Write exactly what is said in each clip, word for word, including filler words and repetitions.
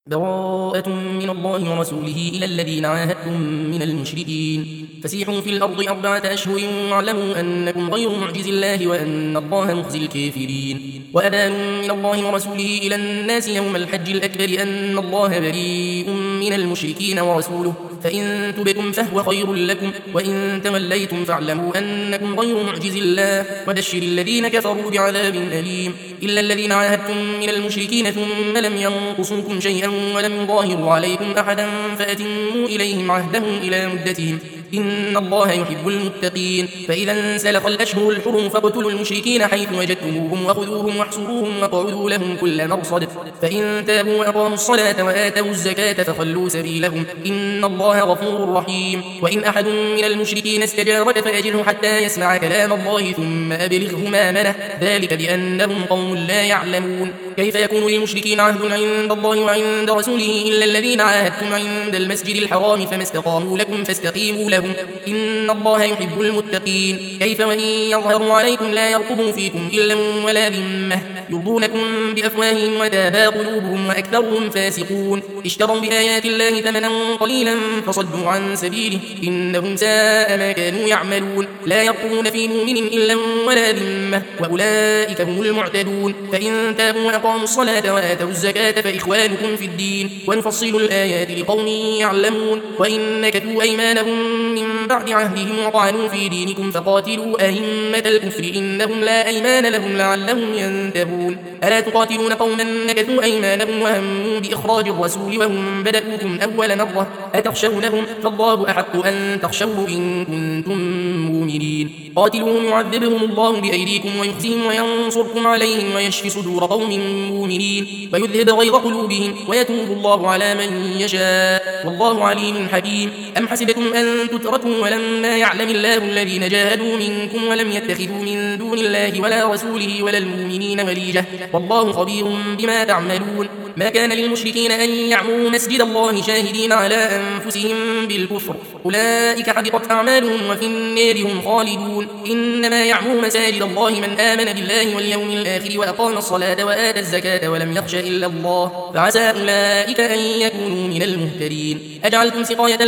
براءة من الله ورسوله إلى الذين عاهدتم من المشركين فسيحوا في الأرض أربعة أشهر واعلموا أنكم غير معجز الله وأن الله مخزي الكافرين. وأذان من الله ورسوله إلى الناس يوم الحج الأكبر أن الله بريء من المشركين ورسوله فإن تبتم فهو خير لكم وإن توليتم فاعلموا أنكم غير معجز الله وبشر الذين كفروا بعذاب أليم. إلا الذين عاهدتم من المشركين ثم لم ينقصوكم شيئا ولم يظاهروا عليكم أحدا فأتموا إليهم عهدهم إلى مدتهم إن الله يحب المتقين. فإذا انسلخ الأشهر الحرم فاقتلوا المشركين حيث وجدتموهم وخذوهم واحصروهم واقعدوا لهم كل مرصد فإن تابوا وأقاموا الصلاة وآتوا الزكاة فخلوا سبيلهم إن الله غفور رحيم. وإن أحد من المشركين استجارك فأجره حتى يسمع كلام الله ثم أبلغه مأمنه ذلك بأنهم قوم لا يعلمون. كيف يكون للمشركين عهد عند الله وعند رسوله إلا الذين عاهدتم عند المسجد الحرام فما استقاموا لكم فاستقيموا لهم إن الله يحب المتقين. كيف وإن يظهروا عليكم لا يرقبوا فيكم إلا ولا ذمة يرضونكم بأفواههم وتابى قلوبهم وأكثرهم فاسقون. اشتروا بآيات الله ثمنا قليلا فصدوا عن سبيله إنهم ساء ما كانوا يعملون. لا يرقبون في مؤمن إلا ولا ذمة وأولئك هم المعتدون. فإن تابوا وأقاموا الصلاة وآتوا الزكاة فإخوانكم في الدين ونفصل الآيات لقوم يعلمون. وإن نكثوا أيمانهم من بعد عهدهم وطعنوا في دينكم فقاتلوا أئمة الكفر إنهم لا أيمان لهم لعلهم ينتهون. ألا تقاتلون قوما نكثوا أيمانهم وهموا بإخراج الرسول وهم بدأوكم أول مرة أتخشونهم فالله أحق أن تخشوه إن كنتم مؤمنين. قاتلوهم يعذبهم الله بأيديكم ويخزيهم وينصركم عليهم ويشفي صدور قوم مؤمنين ويذهب غيظ قلوبهم ويتوب الله على من يشاء والله عليم حكيم. أم حسبتم أن تتركوا ولما يعلم الله الذين جاهدوا منكم ولم يتخذوا من دون الله ولا رسوله ولا المؤمنين وليجة والله خبير بما تعملون. ما كان للمشركين أن يعمروا مسجد الله شاهدين على أنفسهم بالكفر أولئك حبطت أعمالهم وفي النار هم خالدون. إنما يعمر مساجد الله من آمن بالله واليوم الآخر وأقام الصلاة وآتى الزكاة ولم يخش إلا الله فعسى أولئك أن يكونوا من المهتدين. أجعلتم سقاية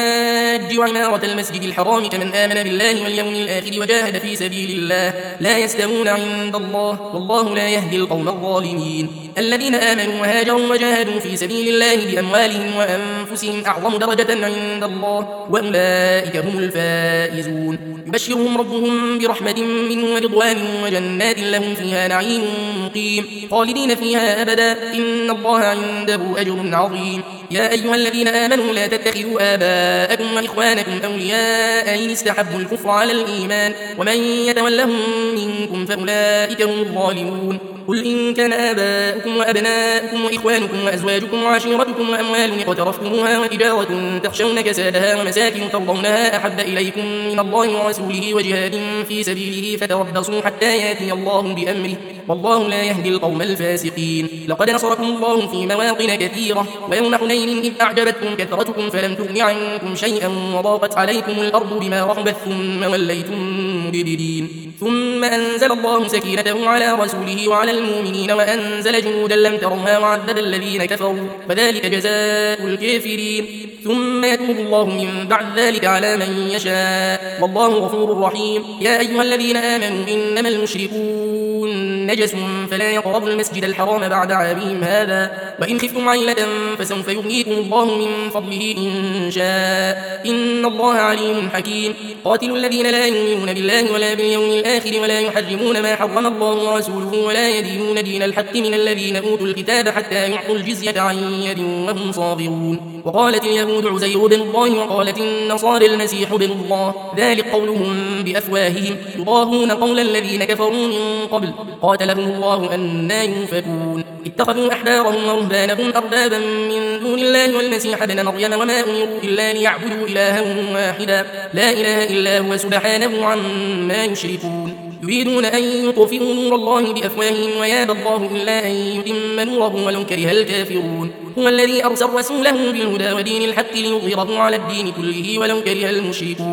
الحاج وعمارة المسجد الحرام كمن آمن بالله واليوم الآخر وجاهد في سبيل الله لا يستوون عند الله والله لا يهدي القوم الظالمين. الذين آمنوا وهاجروا وجاهدوا في سبيل الله بأموالهم وأنفسهم أعظم درجة عند الله وأولئك هم الفائزون. يبشرهم ربهم برحمة منه ورضوان وجنات لهم فيها نعيم مقيم خالدين فيها أبدا إن الله عنده أجر عظيم. يا أيها الذين آمنوا لا تتخذوا آباءكم وإخوانكم أولياء إن استحبوا الكفر على الإيمان ومن يتولهم منكم فأولئك هم الظالمون. قل إن كان آباؤكم وأبناؤكم وإخوانكم وأزواجكم وعشيرتكم وأموال اقترفتموها وتجارة تخشون كسادها ومساكن ترضونها أحب إليكم من الله ورسوله وجهاد في سبيله فتربصوا حتى يأتي الله بأمره والله لا يهدي القوم الفاسقين. لقد نصركم الله في مواطن كثيرة ويوم حنين إذ أعجبتكم كثرتكم فلم تغن عنكم شيئا وضاقت عليكم الأرض بما رحبت ثم وليتم مدبرين. ثم أنزل الله سكينته على رسوله وعلى المؤمنين وأنزل جنودا لم تروها وعذب الذين كفروا فذلك جزاء الكافرين. ثم يتوب الله من بعد ذلك على من يشاء والله غفور رحيم. يا أيها الذين آمنوا إنما المشركون نجس فلا يقربوا المسجد الحرام بعد عامهم هذا وإن خفتم عيلة فسوف يغنيكم الله من فضله إن شاء إن الله عليم حكيم. قاتلوا الذين لا يؤمنون بالله ولا باليوم الآخر ولا يحرمون ما حرم الله ورسوله ولا يدينون دين الحق من الذين أوتوا الكتاب حتى يعطوا الجزية عن يد وهم صاغرون. وقالت اليهود عزير بن الله وقالت النصارى المسيح بن الله ذلك قولهم بأفواههم يضاهون قول الذين كفروا من قبل قاتلهم الله أنى يؤفكون. اتخذوا أحبارهم ورهبانهم أربابا من دون الله والمسيح ابن مريم وما أمروا إلا ليعبدوا إلها واحدا لا إله إلا هو سبحانه عما يشركون. يريدون أن يطفئوا نور الله بأفواههم ويابى الله إلا أن يتم نوره ولو كره الكافرون. هو الذي أرسل رسوله بالهدى ودين الحق ليظهره على الدين كله ولو كره المشركون.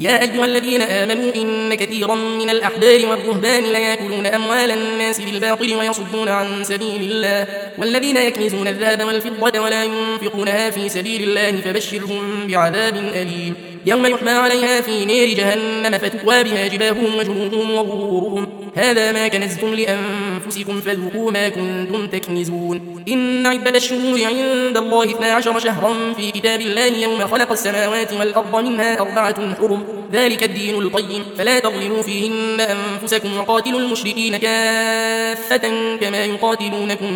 يا أيها الذين آمنوا إن كثيرا من الأحبار والرهبان ليأكلون أموال الناس بالباطل ويصدون عن سبيل الله والذين يكنزون الذهب والفضة ولا ينفقونها في سبيل الله فبشرهم بعذاب أليم يوم يحمى عليها في نار جهنم فتكوى بها جباههم وجنوبهم وظهورهم هذا ما كنزتم لأنفسكم فذوقوا ما كنتم تكنزون إن عدة الشهور عند الله اثنا عشر شهرا في كتاب الله يوم خلق السماوات والأرض منها أربعة حرم ذلك الدين القيم فلا تظلموا فيهن أنفسكم وقاتلوا المشركين كافة كما يقاتلونكم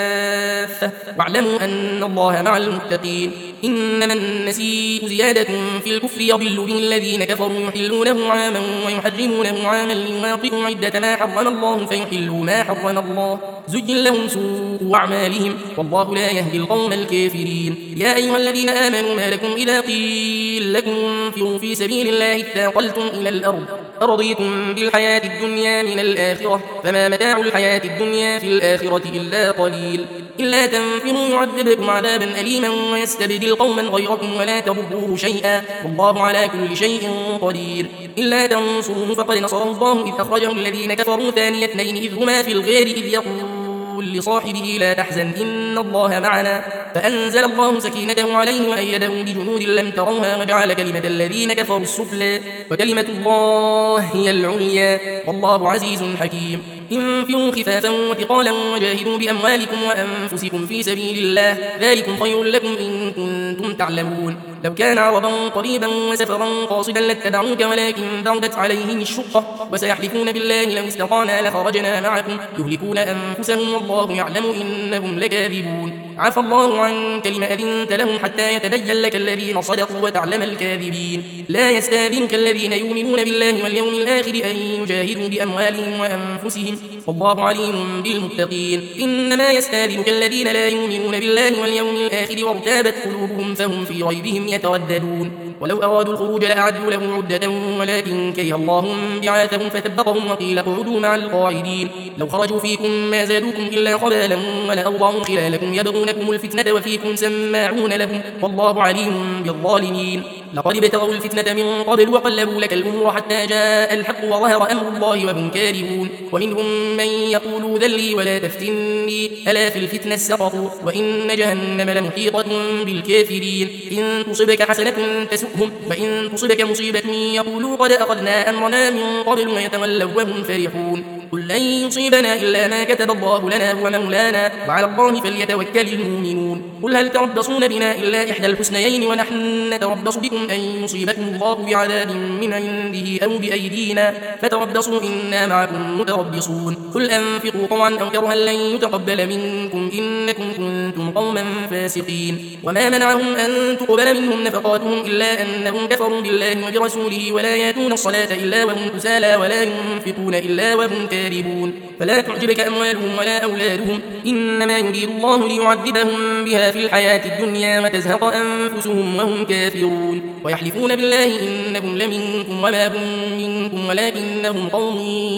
كافة واعلموا أن الله مع المتقين إنما النسيء زيادة في الكفر يضل به الذين كفروا يحلونه عاما ويحرمونه عاما ليواطئوا عدة ما حرم الله فيحلوا ما حرم الله زجل لهم سوء أعمالهم والله لا يهدي القوم الكافرين يا أيها الذين آمنوا ما لكم إذا قيل لكم انفروا في سبيل الله اثاقلتم إلى الأرض أرضيتم بالحياة الدنيا من الآخرة فما متاع الحياة الدنيا في الآخرة إلا قليل إلا تنفروا يعذبكم عذابا أليما ويستبدل قوما غيركم ولا تضروه شيئا والله على كل شيء قدير إلا تنصروه فقد نصره الله إذ أخرجه الذين كفروا ثاني اثنين إذ هما في الغار إذ يقول لصاحبه لا تحزن إن الله معنا فأنزل الله سكينته عليه وأيده بجنود لم تروها وجعل كلمة الذين كفروا السفلى وكلمة الله هي العليا والله عزيز حكيم انفروا خفافا وثقالا وجاهدوا بأموالكم وأنفسكم في سبيل الله ذلكم خير لكم إن كنتم تعلمون لو كان عرضا قريبا وسفرا قاصدا لاتبعوك ولكن بعدت عليهم الشقة وسيحلفون بالله لو استطعنا لخرجنا معكم يهلكون أنفسهم والله يعلم إنهم لكاذبون عفى الله عنك لما أذنت لهم حتى يتبين لك الذين صدقوا وتعلم الكاذبين لا يستاذنك الذين يؤمنون بالله واليوم الآخر أن يجاهدوا بأموالهم وأنفسهم والله عليم بالمتقين إنما يستاذنك الذين لا يؤمنون بالله واليوم الآخر وارتابت قلوبهم فهم في ريبهم يترددون ولو أرادوا الخروج لأعدوا له عدة ولكن كره الله بعاثهم فثبطهم وقيل اقعدوا مع القاعدين لو خرجوا فيكم ما زادوكم إلا خبالا ولأوضعوا خلالكم يبغونكم الفتنة وفيكم سماعون لهم والله عليم بالظالمين لقد ابتغوا الفتنة من قبل وقلبوا لك الأمور حتى جاء الحق وظهر أمر الله وهم كارهون ومنهم من يقول ذلي ولا تفتني ألا في الفتنة سقطوا وإن جهنم لمحيطة بالكافرين إن تصبك حسنة تسؤهم وإن تصبك مصيبة يقولوا قد أخذنا أمرنا من قبل ويتولوا وهم فرحون قل لن يصيبنا إلا ما كتب الله لنا هو مولانا وعلى الله فليتوكل المؤمنون قل هل تربصون بنا إلا إحدى الحسنيين ونحن نتربص بكم أن يصيبكم الله بعذاب من عنده أو بأيدينا فتربصوا إنا معكم متربصون قل أنفقوا طوعا أو كرها لن يتقبل منكم إنكم كنتم قوما فاسقين وما منعهم أن تقبل منهم نفقاتهم إلا أنهم كفروا بالله وبرسوله ولا ياتون الصلاة إلا وهم كسالى ولا ينفقون إلا وهم كارهون فلا تعجبك أموالهم ولا أولادهم إنما يريد الله ليعذبهم بها في الحياة الدنيا وتزهق أنفسهم وهم كافرون ويحلفون بالله إنهم لمنكم وما هم منكم ولكنهم قوم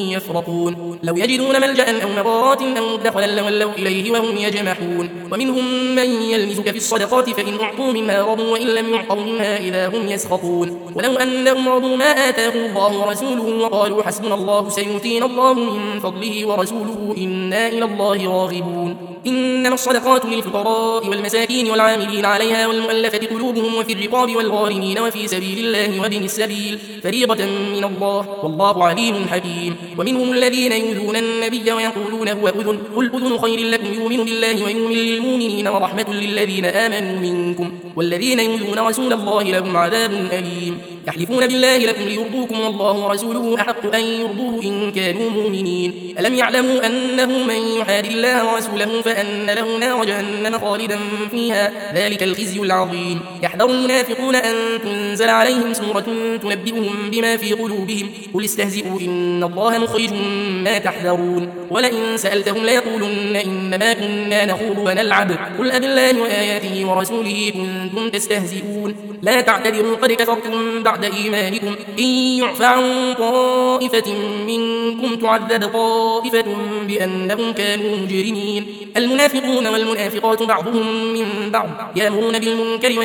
يفرقون لو يجدون ملجأ أو مغارات أو مدخلا لولوا إليه وهم يجمحون ومنهم من يلمزك في الصدقات فإن أعطوا منها رضوا وإن لم يعطوا منها إذا هم يسخطون ولو أنهم رضوا ما آتاهم الله ورسوله وقالوا حسبنا الله سيؤتينا الله من فضله ورسوله إنا إلى الله راغبون إنما الصدقات للفقراء والمساكين والعاملين عليها والمؤلفة قلوبهم وفي الرقاب والغارمين وفي سبيل الله وابن السبيل فريضة من الله والله عليم حكيم ومنهم الذين يؤذون النبي ويقولون هو أذن قل أذن خير لكم يؤمن بالله ويؤمن للمؤمنين ورحمة للذين آمنوا منكم والذين يؤذون رسول الله لهم عذاب أليم يحلفون بالله لكم ليرضوكم والله ورسوله أحق أن يرضوه إن كانوا مؤمنين ألم يعلموا أنه من يحاد الله ورسوله فأن له نار جهنم خالدا فيها ذلك الخزي العظيم يحذر المنافقون أن تنزل عليهم سورة تنبئهم بما في قلوبهم قل استهزئوا إن الله مخرج ما تحذرون ولئن سألتهم ليقولن إنما كنا نخوض ونلعب قل أبالله وآياته ورسوله كنتم تستهزئون لا تعتذروا قد كفرتم بعد إيمانكم إن يعفى عن طائفة منكم تعذب طائفة بأنهم كانوا مجرمين المنافقون والمنافقات بعضهم من بعض يأمرون بالمنكر وينهون عن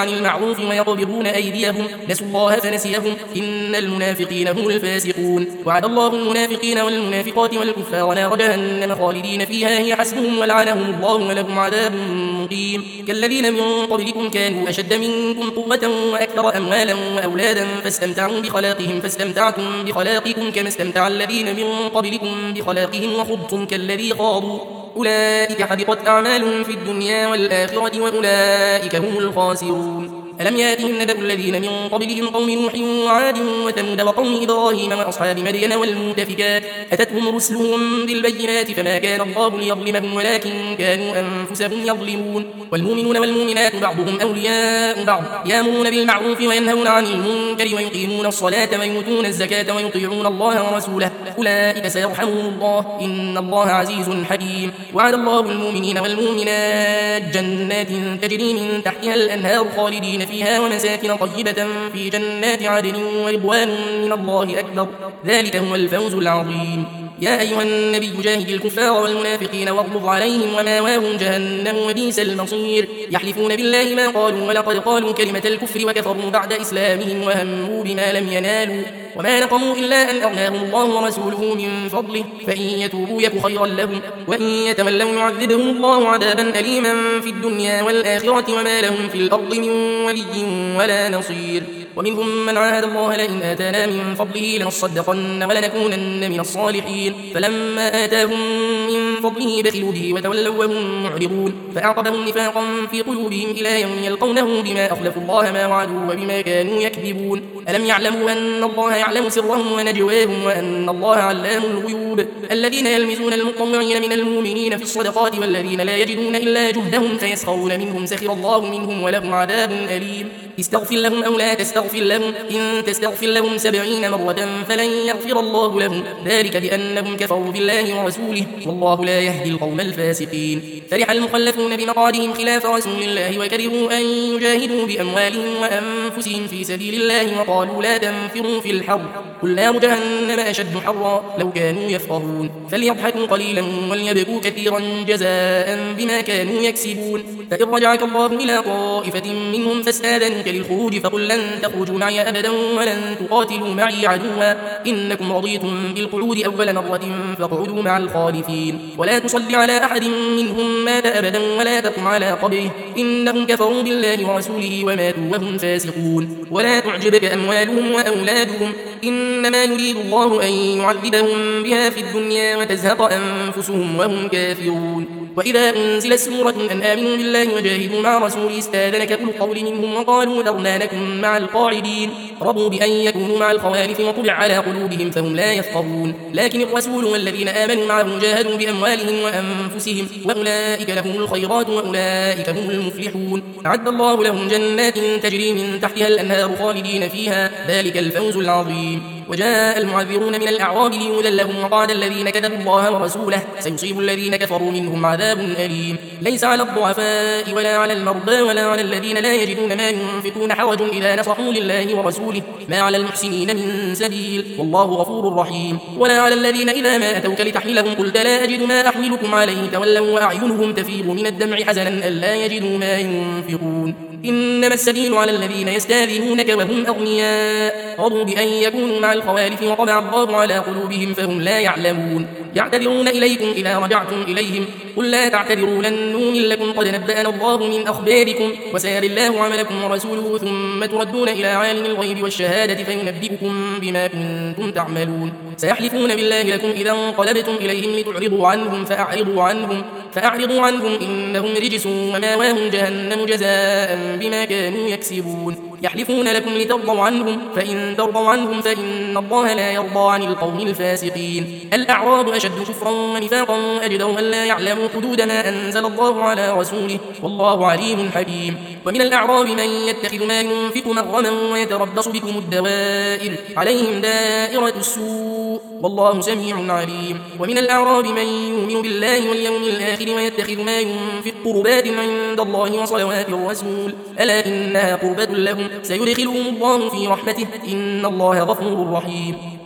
عن المعروف ويقبضون أيديهم نسوا الله فنسيهم إن المنافقين هم الفاسقون وعد الله المنافقين والمنافقات والكفار نار جهنم خالدين فيها هي حسبهم ولعنهم الله ولهم عذاب مقيم كالذين من قبلكم كانوا أشد منكم قوة وأكثر أموالا وأولادا فاستمتعوا بخلاقهم فاستمتعتم بخلاقكم كما استمتع الذين من قبلكم بخلاقهم وخضتم كالذي خاضوا أولئك حبطت أعمالهم في الدنيا والآخرة وأولئك هم الخاسرون ألم يأتهم نبأ الذين من قبلهم قوم نوح وعاد وثمود وقوم إبراهيم وأصحاب مدين والمؤتفكات أتتهم رسلهم بالبينات فما كان الله ليظلمهم ولكن كانوا أنفسهم يظلمون والمؤمنون والمؤمنات بعضهم أولياء بعض يأمرون بالمعروف وينهون عن المنكر ويقيمون الصلاة ويؤتون الزكاة ويطيعون الله ورسوله أولئك سيرحمهم الله إن الله عزيز حكيم وعد الله المؤمنين والمؤمنات جنات تجري من تحتها الأنهار خالدين فيها ومساكن طيبة في جنات عدن ورضوان من الله أكبر ذلك هو الفوز العظيم يا أيها النبي جاهد الكفار والمنافقين واغلظ عليهم وماواهم جهنم وبئس المصير يحلفون بالله ما قالوا ولقد قالوا كلمة الكفر وكفروا بعد إسلامهم وهموا بما لم ينالوا وما نقموا إلا أن أغناهم الله ورسوله من فضله فإن يتوبوا يك خيرا لهم وإن يتولوا يعذبهم الله عذابا أليما في الدنيا والآخرة وما لهم في الأرض من ولي ولا نصير ومنهم من عاهد الله لئن آتانا من فضله لنصدقن ولنكونن من الصالحين فلما آتاهم من فضله بخلوا به وتولوا وهم معرضون فأعقبهم نفاقا في قلوبهم إلى يوم يلقونه بما أخلفوا الله ما وعدوا وبما كانوا يكذبون ألم يعلموا أن الله يعلم سرهم ونجواهم وأن الله علام الغيوب الذين يلمزون المطوعين من المؤمنين في الصدقات والذين لا يجدون إلا جهدهم فيسخرون منهم سخر الله منهم ولهم عذاب أليم استغفر لهم أو لا تستغفر لهم إن تستغفر لهم سبعين مرة فلن يغفر الله لهم ذلك بأنهم كفروا بالله ورسوله والله لا يهدي القوم الفاسقين فرح المخلفون بمقعدهم خلاف رسول الله وكرهوا أن يجاهدوا بأموالهم وأنفسهم في سبيل الله وقالوا لا تنفروا في الحر قل نار جهنم أشد حرا لو كانوا يفقهون فليضحكوا قليلا وليبكوا كثيرا جزاء بما كانوا يكسبون فإن رجعك الله إلى طائفة منهم فاستاذنوك للخروج فقل لن تخرجوا معي أبدا ولن تقاتلوا معي عدوا إنكم رضيتم بالقعود أول مرة فاقعدوا مع الخالفين ولا تصل على أحد منهم مات أبدا ولا تقم على قبره إنهم كفروا بالله ورسوله وماتوا وهم فاسقون ولا تعجبك أموالهم وأولادهم إنما يريد الله أن يعذبهم بها في الدنيا وتزهق أنفسهم وهم كافرون وإذا أنزلت سورة أن آمنوا بالله وجاهدوا مع رسوله استاذنك أولو القول منهم وقالوا ذرنا نكن مع القاعدين رضوا بأن يكونوا مع الخوالف وطبع على قلوبهم فهم لا يفقهون لكن الرسول والذين آمنوا معه جاهدوا بأموالهم وأنفسهم وأولئك لهم الخيرات وأولئك هم المفلحون أعد الله لهم جنات تجري من تحتها الأنهار خالدين فيها ذلك الفوز العظيم وجاء المعذرون من الأعراب ليؤذن لهم وقعد الذين كذبوا الله ورسوله سيصيب الذين كفروا منهم عذاب أليم ليس على الضعفاء ولا على المرضى ولا على الذين لا يجدون ما ينفقون حرج إذا نصحوا لله ورسوله ما على المحسنين من سبيل والله غفور رحيم ولا على الذين إذا ما أتوك لتحملهم قلت لا أجد ما أحملكم عليه تولوا وأعينهم تفيض من الدمع حزنا ألا يجدوا ما ينفقون إنما السبيل على الذين يستاذنونك وهم أغنياء رضوا بأن يكونوا مع الخوالف وطبع الله على قلوبهم فهم لا يعلمون يعتذرون إليكم إذا رجعتم إليهم قل لا تعتذروا لن نؤمن لكم قد نبأنا الله من أخباركم وسيرى الله عملكم ورسوله ثم تردون إلى عالم الغيب والشهادة فينبئكم بما كنتم تعملون سيحلفون بالله لكم إذا انقلبتم إليهم لتعرضوا عنهم فأعرضوا عنهم فأعرضوا عنهم إنهم رجس وماواهم جهنم جزاء بما كانوا يكسبون يحلفون لكم لترضوا عنهم فإن ترضوا عنهم فإن الله لا يرضى عن القوم الفاسقين الأعراب أشد كفرا ونفاقا أجدر أن لا يعلموا حدود ما أنزل الله على رسوله والله عليم حكيم ومن الأعراب من يتخذ ما ينفق مغرما ويتربص بكم الدوائر عليهم دائرة السوء والله سميع عليم ومن الأعراب من يؤمن بالله واليوم الآخر ويتخذ ما ينفق قربات عند الله وصلوات الرسول ألا إنها قربة لهم سيدخلهم الله في رحمته إن الله غفور رحيم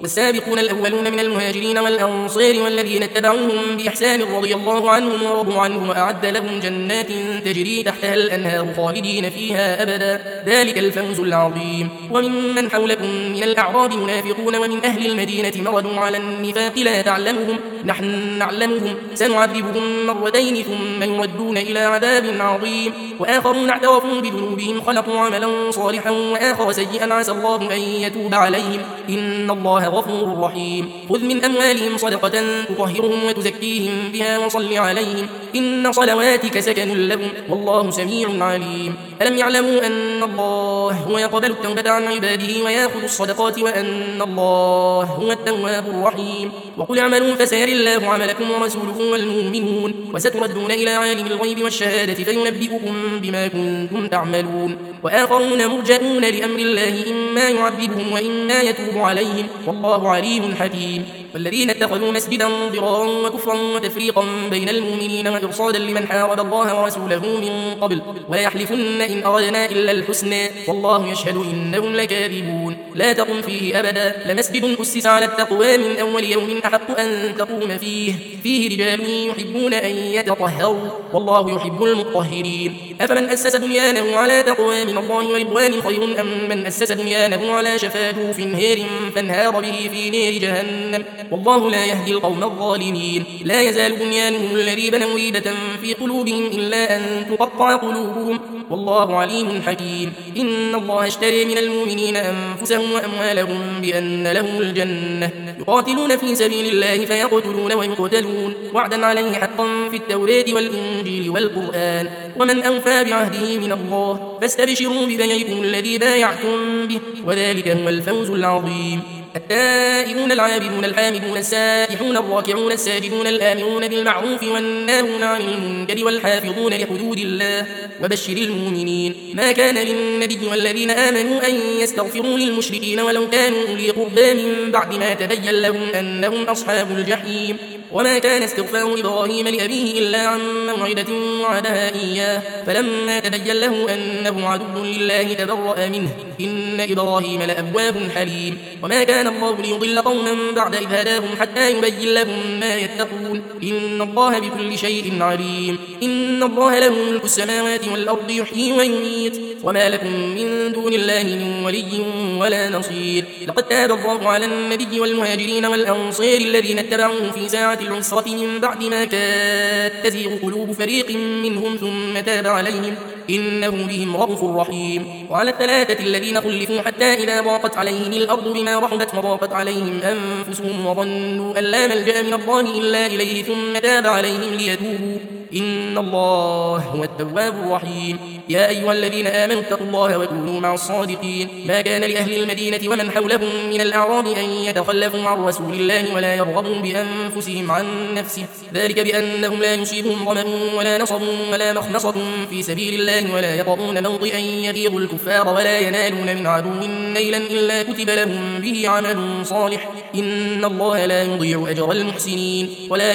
والسابقون الأولون من المهاجرين والأنصار والذين اتبعوهم بإحسان رضي الله عنهم ورضوا عنه وأعد لهم جنات تجري تحتها الأنهار خالدين فيها أبدا ذلك الفوز العظيم. وممن حولكم من الأعراب منافقون ومن أهل المدينة مردوا على النفاق لا تعلمهم نحن نعلمهم سنعذبهم مرتين ثم يردون إلى عذاب عظيم. وآخرون اعترفوا بذنوبهم خلقوا عملا صالحا وآخر سيئا عسى الله أن يتوب عليهم إن الله غفور رحيم. خذ من أموالهم صدقة تطهرهم وتزكيهم بها وصل عليهم إن صلواتك سكن لهم والله سميع عليم. ألم يعلموا أن الله هو يقبل التوبة عن عباده ويأخذ الصدقات وأن الله هو التواب الرحيم. وقل اعملوا فسيرى الله عملكم ورسوله والمؤمنون وستردون إلى عالم الغيب والشهادة فينبئكم بما كنتم تعملون. وآخرون مرجئون لأمر الله إما يعذبهم وإما يتوب عليهم والله عليم حكيم. والذين اتخذوا مسجدا ضرارا وكفرا وتفريقا بين المؤمنين وإرصادا لمن حارب الله ورسوله من قبل ويحلفن إن أردنا إلا الحسنى والله يشهد إنهم لكاذبون. لا تقم فيه أبدا لمسجد أسس على التقوى من أول يوم أحق أن تقوم فيه فيه رجال يحبون أن يتطهروا والله يحب المطهرين. أفمن أسس بنيانه على تقوى من الله ورضوان خير أم من أسس بنيانه على شفا جرف نهر فانهار به في نار جهنم والله لا يهدي القوم الظالمين. لا يزال بنيانهم الذي بنوا ريبة في قلوبهم إلا أن تقطع قلوبهم والله عليم حكيم. إن الله اشتري من المؤمنين أنفسهم وأموالهم بأن لهم الجنة يقاتلون في سبيل الله فيقتلون ويقتلون وعدا عليه حقا في التوراة والإنجيل والقرآن ومن أوفى بعهده من الله فاستبشروا ببيعكم الذي بايعتم به وذلك هو الفوز العظيم. التائبون العابدون الحامدون السائحون الراكعون الساجدون الآمرون بالمعروف والناهون عن المنكر والحافظون لحدود الله وبشر المؤمنين. ما كان للنبي والذين آمنوا أن يستغفروا للمشركين ولو كانوا أولي قربى من بعد ما تبين لهم أنهم أصحاب الجحيم. وما كان استغفار إبراهيم لأبيه إلا عن موعدة وعدها إياه فلما تبين له أنه عدو لله تبرأ منه إن إبراهيم لأواب حليم. وما كان الله ليضل قوما بعد إذ هداهم حتى يبين لهم ما يتقون إن الله بكل شيء عليم. إن الله له ملك السماوات والأرض يحيي ويميت وما لكم من دون الله من ولي ولا نصير. لقد تاب الله على النبي والمهاجرين والأنصار الذين اتبعوه في ساعة العسرة من بعد ما كاد تزيغ قلوب فريق منهم ثم تاب عليهم إنه بهم رؤوف رحيم. وعلى الثلاثة الذين خلفوا حتى إذا ضاقت عليهم الأرض بما رحبت وضاقت عليهم أنفسهم وظنوا أن لا ملجأ من الله إلا إليه ثم تاب عليهم ليتوبوا إن الله هو التواب الرحيم. يا أيها الذين آمنوا اتقوا الله وكونوا مع الصادقين. ما كان لأهل المدينة ومن حولهم من الأعراب أن يتخلفوا عن رسول الله ولا يرغبوا بأنفسهم عن نفسه ذلك بأنهم لا يصيبهم ظمأ ولا نصب ولا مخنصة في سبيل الله ولا يطؤون موطئا يغيظ الكفار ولا ينالون من عدو نيلا إلا كتب لهم به عمل صالح إن الله لا يضيع أجر المحسنين. ولا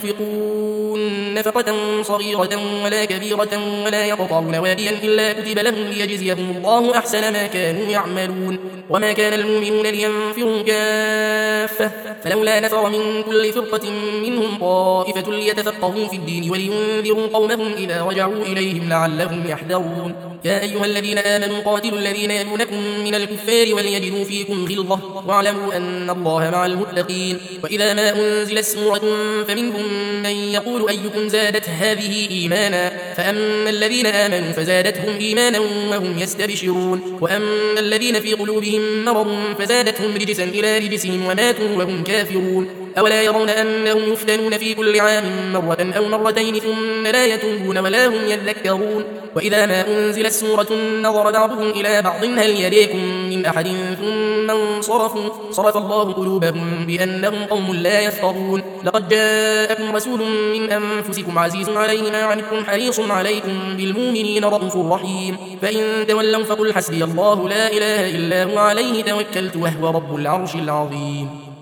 ينفقون نفقة صغيرة ولا كبيرة ولا يقطعون واديا إلا كتب لهم ليجزيهم الله أحسن ما كانوا يعملون. وما كان المؤمنون لينفروا كافة فلولا نفر من كل فرقة منهم طائفة ليتفقهوا في الدين ولينذروا قومهم إذا رجعوا إليهم لعلهم يحذرون. يا أيها الذين آمنوا قاتلوا الذين يلونكم من الكفار وليجدوا فيكم غلظة واعلموا أن الله مع المتقين. وإذا ما أنزلت سورة فمنهم من يقول أيكم زادت هذه إيمانا فأما الذين آمنوا فزادتهم إيمانا وهم يستبشرون وأما الذين في قلوبهم مرض فزادتهم رجسا إلى رجسهم وماتوا وهم كافرون. أولا يرون أنهم يفتنون في كل عام مرة أو مرتين ثم لا يتوبون ولا هم يذكرون. وإذا ما أنزلت سورة نظر بعضهم إلى بعض هل يريكم من أحد ثم انصرفوا صرف الله قلوبهم بأنهم قوم لا يفقهون. لقد جاءكم رسول من أنفسكم عزيز عليه ما عنتم حريص عليكم بالمؤمنين رؤوف رحيم. فإن تولوا فقل حسبي الله لا إله إلا هو عليه توكلت وهو رب العرش العظيم.